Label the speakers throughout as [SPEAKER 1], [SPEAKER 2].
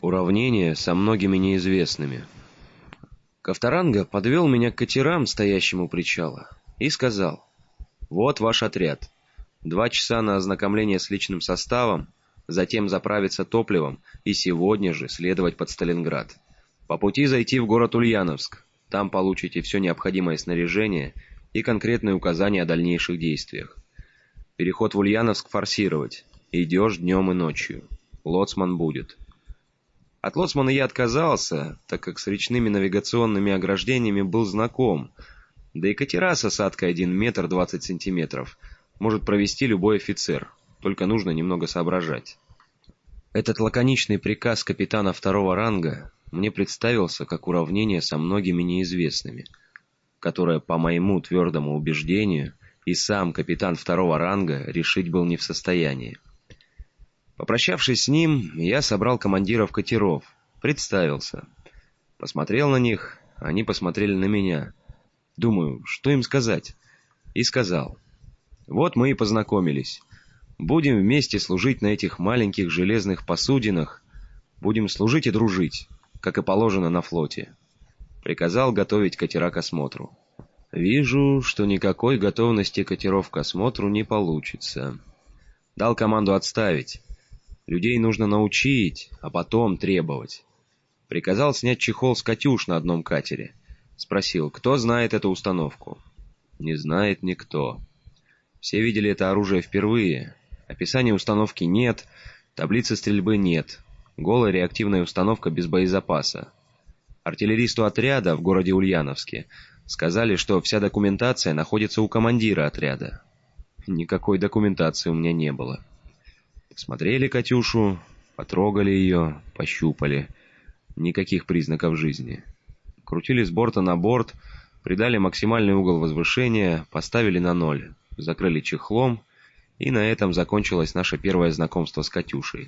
[SPEAKER 1] Уравнение со многими неизвестными. Ковторанга подвел меня к катерам, стоящим у причала, и сказал: «Вот ваш отряд. 2 часа на ознакомление с личным составом, затем заправиться топливом и сегодня же следовать под Сталинград. По пути зайти в город Ульяновск. Там получите все необходимое снаряжение и конкретные указания о дальнейших действиях. Переход в Ульяновск форсировать. Идешь днем и ночью. Лоцман будет». От лоцмана я отказался, так как с речными навигационными ограждениями был знаком, да и катера с осадкой 1 метр 20 сантиметров может провести любой офицер, только нужно немного соображать. Этот лаконичный приказ капитана 2-го ранга мне представился как уравнение со многими неизвестными, которое, по моему твердому убеждению, и сам капитан 2-го ранга решить был не в состоянии. Попрощавшись с ним, я собрал командиров катеров, представился. Посмотрел на них, они посмотрели на меня. Думаю, что им сказать? И сказал: «Вот мы и познакомились. Будем вместе служить на этих маленьких железных посудинах. Будем служить и дружить, как и положено на флоте». Приказал готовить катера к осмотру. Вижу, что никакой готовности катеров к осмотру не получится. Дал команду отставить. Людей нужно научить, а потом требовать. Приказал снять чехол с «Катюш» на одном катере. Спросил, кто знает эту установку. Не знает никто. Все видели это оружие впервые. Описания установки нет, таблицы стрельбы нет. Голая реактивная установка без боезапаса. Артиллеристу отряда в городе Ульяновске сказали, что вся документация находится у командира отряда. Никакой документации у меня не было. Смотрели «Катюшу», потрогали ее, пощупали. Никаких признаков жизни. Крутили с борта на борт, придали максимальный угол возвышения, поставили на 0, закрыли чехлом, и на этом закончилось наше первое знакомство с «Катюшей».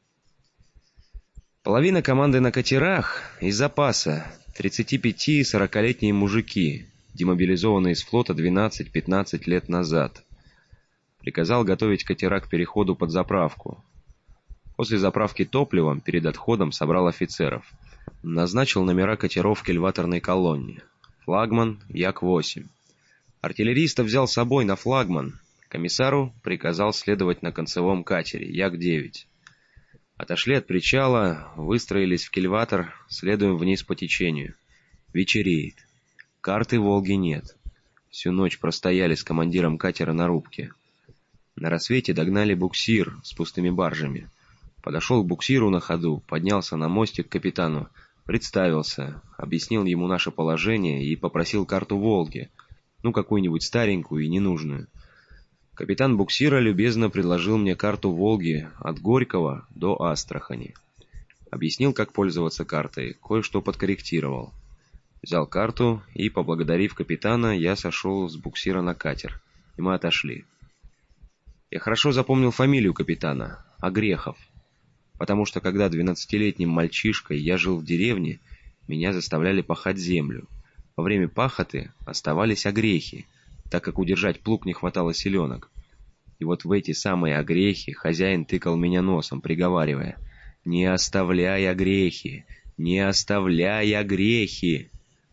[SPEAKER 1] Половина команды на катерах из запаса, 35-40-летние мужики, демобилизованные из флота 12-15 лет назад. Приказал готовить катера к переходу под заправку. После заправки топливом перед отходом собрал офицеров. Назначил номера катеров к эльваторной колонне. Флагман Як-8. Артиллериста взял с собой на флагман. Комиссару приказал следовать на концевом катере Як-9. Отошли от причала, выстроились в кильватор, следуем вниз по течению. Вечереет. Карты Волги нет. Всю ночь простояли с командиром катера на рубке. На рассвете догнали буксир с пустыми баржами. Подошел к буксиру на ходу, поднялся на мостик к капитану, представился, объяснил ему наше положение и попросил карту Волги, какую-нибудь старенькую и ненужную. Капитан буксира любезно предложил мне карту Волги от Горького до Астрахани. Объяснил, как пользоваться картой, кое-что подкорректировал. Взял карту и, поблагодарив капитана, я сошел с буксира на катер, и мы отошли. Я хорошо запомнил фамилию капитана — Огрехов, потому что когда 12-летним мальчишкой я жил в деревне, меня заставляли пахать землю. Во время пахоты оставались огрехи, так как удержать плуг не хватало селенок. И вот в эти самые огрехи хозяин тыкал меня носом, приговаривая: «Не оставляй огрехи! Не оставляй огрехи!»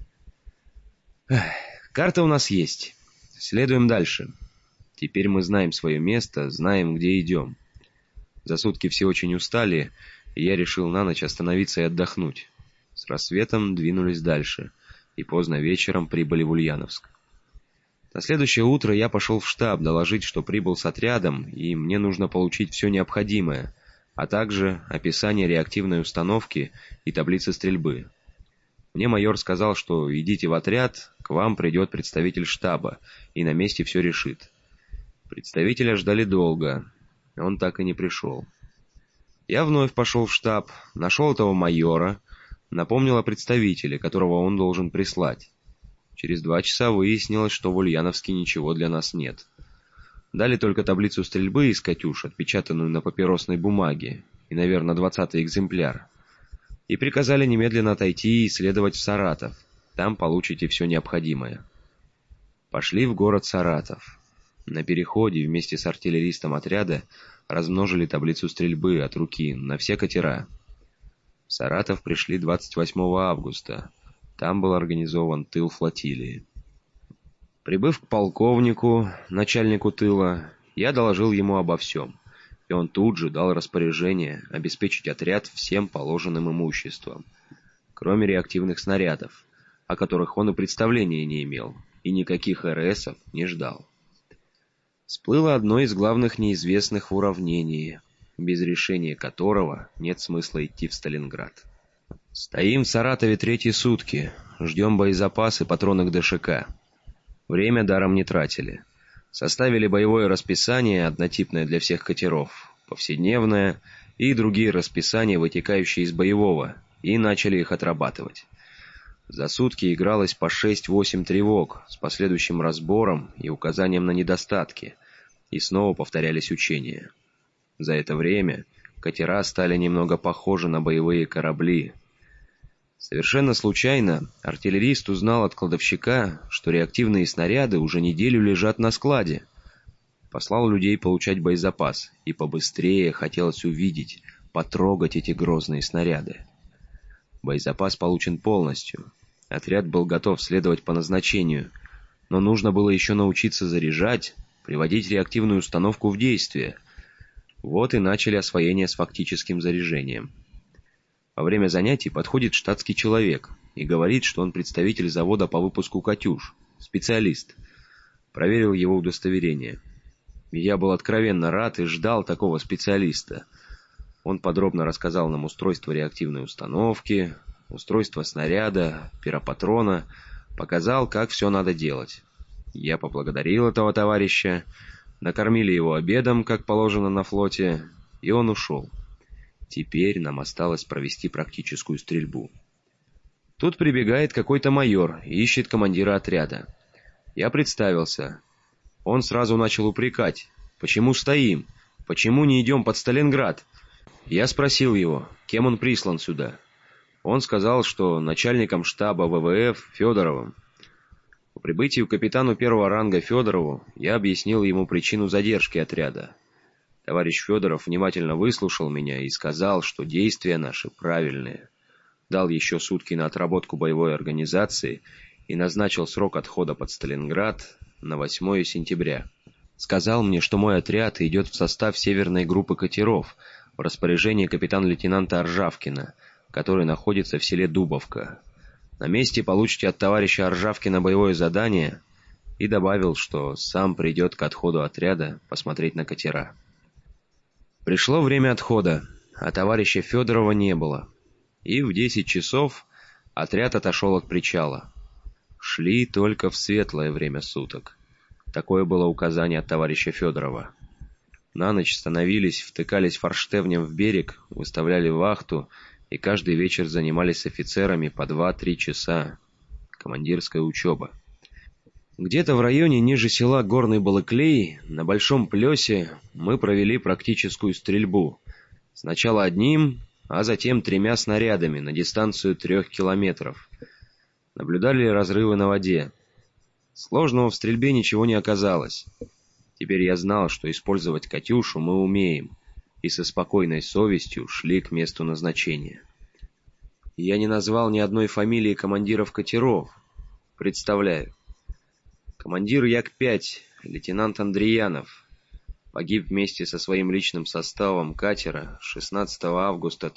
[SPEAKER 1] Карта у нас есть. Следуем дальше. Теперь мы знаем свое место, знаем, где идем. За сутки все очень устали, и я решил на ночь остановиться и отдохнуть. С рассветом двинулись дальше, и поздно вечером прибыли в Ульяновск. На следующее утро я пошел в штаб доложить, что прибыл с отрядом, и мне нужно получить все необходимое, а также описание реактивной установки и таблицы стрельбы. Мне майор сказал, что идите в отряд, к вам придет представитель штаба, и на месте все решит. Представителя ждали долго, он так и не пришел. Я вновь пошел в штаб, нашел этого майора, напомнил о представителе, которого он должен прислать. Через 2 часа выяснилось, что в Ульяновске ничего для нас нет. Дали только таблицу стрельбы из «Катюш», отпечатанную на папиросной бумаге, и, наверное, 20-й экземпляр. И приказали немедленно отойти и следовать в Саратов. Там получите все необходимое. Пошли в город Саратов. На переходе вместе с артиллеристом отряда размножили таблицу стрельбы от руки на все катера. В Саратов пришли 28 августа. Там был организован тыл флотилии. Прибыв к полковнику, начальнику тыла, я доложил ему обо всем, и он тут же дал распоряжение обеспечить отряд всем положенным имуществом, кроме реактивных снарядов, о которых он и представления не имел, и никаких РСов не ждал. Всплыло одно из главных неизвестных в уравнении, без решения которого нет смысла идти в Сталинград. Стоим в Саратове третьи сутки, ждем боезапасы, патроны к ДШК. Время даром не тратили. Составили боевое расписание, однотипное для всех катеров, повседневное и другие расписания, вытекающие из боевого, и начали их отрабатывать. За сутки игралось по 6-8 тревог с последующим разбором и указанием на недостатки, и снова повторялись учения. За это время катера стали немного похожи на боевые корабли. Совершенно случайно артиллерист узнал от кладовщика, что реактивные снаряды уже неделю лежат на складе. Послал людей получать боезапас, и побыстрее хотелось увидеть, потрогать эти грозные снаряды. Боезапас получен полностью. Отряд был готов следовать по назначению, но нужно было еще научиться заряжать, приводить реактивную установку в действие. Вот и начали освоение с фактическим заряжением. Во время занятий подходит штатский человек и говорит, что он представитель завода по выпуску «Катюш», специалист. Проверил его удостоверение. Я был откровенно рад и ждал такого специалиста. Он подробно рассказал нам устройство реактивной установки, устройство снаряда, пиропатрона, показал, как все надо делать. Я поблагодарил этого товарища, накормили его обедом, как положено на флоте, и он ушел. Теперь нам осталось провести практическую стрельбу. Тут прибегает какой-то майор и ищет командира отряда. Я представился. Он сразу начал упрекать. Почему стоим? Почему не идем под Сталинград? Я спросил его, кем он прислан сюда. Он сказал, что начальником штаба ВВФ Федоровым. По прибытию к капитану первого ранга Федорову я объяснил ему причину задержки отряда. Товарищ Федоров внимательно выслушал меня и сказал, что действия наши правильные. Дал еще сутки на отработку боевой организации и назначил срок отхода под Сталинград на 8 сентября. Сказал мне, что мой отряд идет в состав северной группы катеров в распоряжении капитан-лейтенанта Аржавкина, который находится в селе Дубовка. На месте получите от товарища Аржавкина боевое задание, и добавил, что сам придет к отходу отряда посмотреть на катера. Пришло время отхода, а товарища Федорова не было. И в 10 часов отряд отошел от причала. Шли только в светлое время суток. Такое было указание от товарища Федорова. На ночь становились, втыкались форштевнем в берег, выставляли вахту и каждый вечер занимались с офицерами по 2-3 часа. Командирская учеба. Где-то в районе ниже села Горный Балыклей, на Большом Плесе, мы провели практическую стрельбу. Сначала одним, а затем 3 снарядами на дистанцию 3 километров. Наблюдали разрывы на воде. Сложного в стрельбе ничего не оказалось. Теперь я знал, что использовать «Катюшу» мы умеем, и со спокойной совестью шли к месту назначения. Я не назвал ни одной фамилии командиров катеров. Представляю. Командир Як-5, лейтенант Андреянов, погиб вместе со своим личным составом катера 16 августа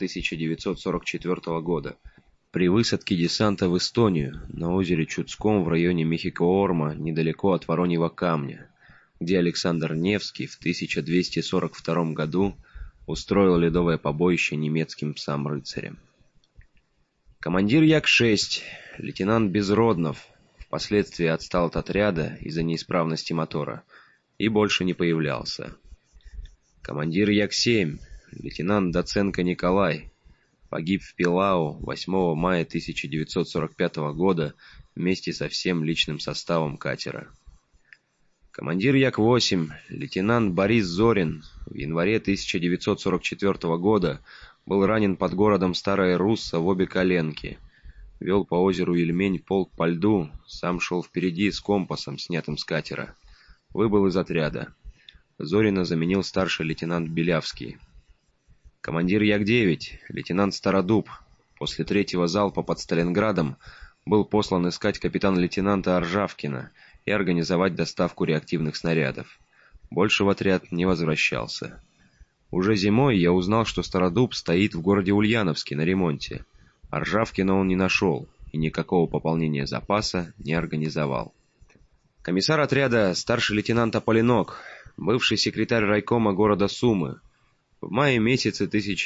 [SPEAKER 1] 1944 года при высадке десанта в Эстонию на озере Чудском в районе Мехико-Орма, недалеко от Вороньего камня, где Александр Невский в 1242 году устроил ледовое побоище немецким псам-рыцарям. Командир Як-6, лейтенант Безроднов, впоследствии отстал от отряда из-за неисправности мотора и больше не появлялся. Командир Як-7, лейтенант Доценко Николай, погиб в Пилау 8 мая 1945 года вместе со всем личным составом катера. Командир Як-8, лейтенант Борис Зорин, в январе 1944 года был ранен под городом Старая Русса в обе коленки. Вел по озеру Ельмень полк по льду, сам шел впереди с компасом, снятым с катера. Выбыл из отряда. Зорина заменил старший лейтенант Белявский. Командир Як-9, лейтенант Стародуб, После третьего залпа под Сталинградом был послан искать капитан-лейтенанта Аржавкина и организовать доставку реактивных снарядов. Больше в отряд не возвращался. Уже зимой я узнал, что Стародуб стоит в городе Ульяновске на ремонте. Аржавкина он не нашел и никакого пополнения запаса не организовал. Комиссар отряда старший лейтенант Аполлинок, бывший секретарь райкома города Сумы, в мае месяце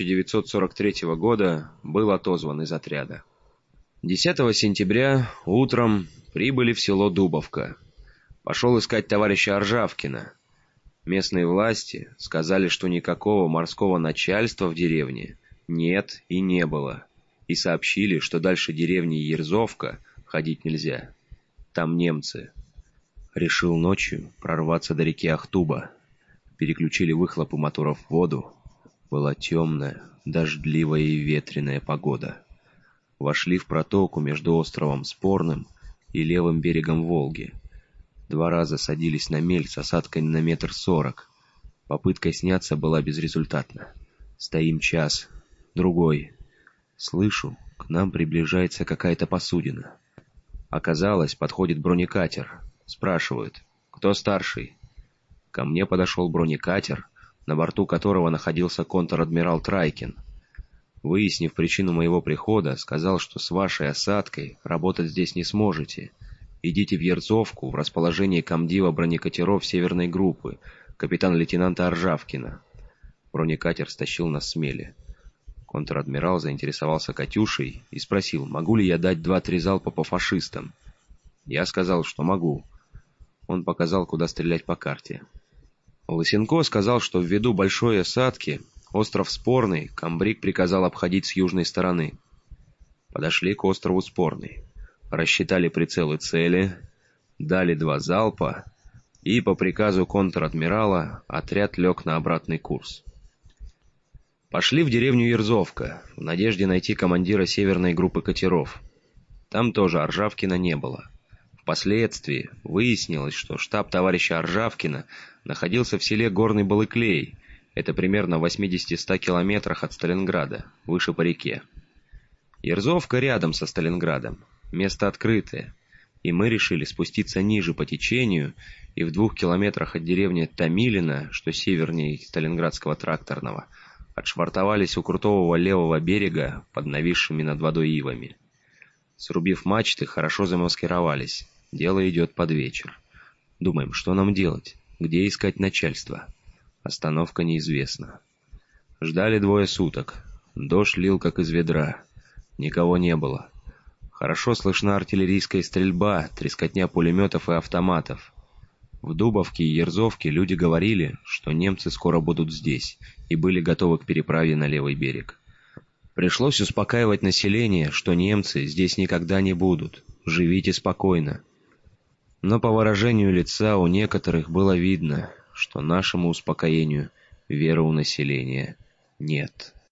[SPEAKER 1] 1943 года был отозван из отряда. 10 сентября утром прибыли в село Дубовка. Пошел искать товарища Аржавкина. Местные власти сказали, что никакого морского начальства в деревне нет и не было, и сообщили, что дальше деревни Ерзовка ходить нельзя. Там немцы. Решил ночью прорваться до реки Ахтуба. Переключили выхлопы моторов в воду. Была темная, дождливая и ветреная погода. Вошли в протоку между островом Спорным и левым берегом Волги. 2 раза садились на мель с осадкой на 1,40 м. Попытка сняться была безрезультатна. Стоим час, другой. Слышу, к нам приближается какая-то посудина. Оказалось, подходит бронекатер. Спрашивают, кто старший? Ко мне подошел бронекатер, на борту которого находился контр-адмирал Трайкин. Выяснив причину моего прихода, сказал, что с вашей осадкой работать здесь не сможете. Идите в Ерзовку, в расположении комдива бронекатеров Северной группы, капитана-лейтенанта Аржавкина. Бронекатер стащил нас с мели. Контр-адмирал заинтересовался «Катюшей» и спросил, могу ли я дать 2-3 залпа по фашистам. Я сказал, что могу. Он показал, куда стрелять по карте. Лысенко сказал, что ввиду большой осадки остров Спорный комбриг приказал обходить с южной стороны. Подошли к острову Спорный. Рассчитали прицелы цели, дали 2 залпа, и по приказу контр-адмирала отряд лег на обратный курс. Пошли в деревню Ерзовка, в надежде найти командира северной группы катеров. Там тоже Аржавкина не было. Впоследствии выяснилось, что штаб товарища Аржавкина находился в селе Горный Балыклей, это примерно в 80-100 километрах от Сталинграда, выше по реке. Ерзовка рядом со Сталинградом, место открытое, и мы решили спуститься ниже по течению и в 2 километрах от деревни Томилино, что севернее Сталинградского тракторного, отшвартовались у крутого левого берега под нависшими над водой ивами. Срубив мачты, хорошо замаскировались. Дело идет под вечер. Думаем, что нам делать? Где искать начальство? Остановка неизвестна. Ждали 2 суток. Дождь лил, как из ведра. Никого не было. Хорошо слышна артиллерийская стрельба, трескотня пулеметов и автоматов. В Дубовке и Ерзовке люди говорили, что немцы скоро будут здесь, и были готовы к переправе на левый берег. Пришлось успокаивать население, что немцы здесь никогда не будут. Живите спокойно. Но по выражению лица у некоторых было видно, что нашему успокоению веры у населения нет.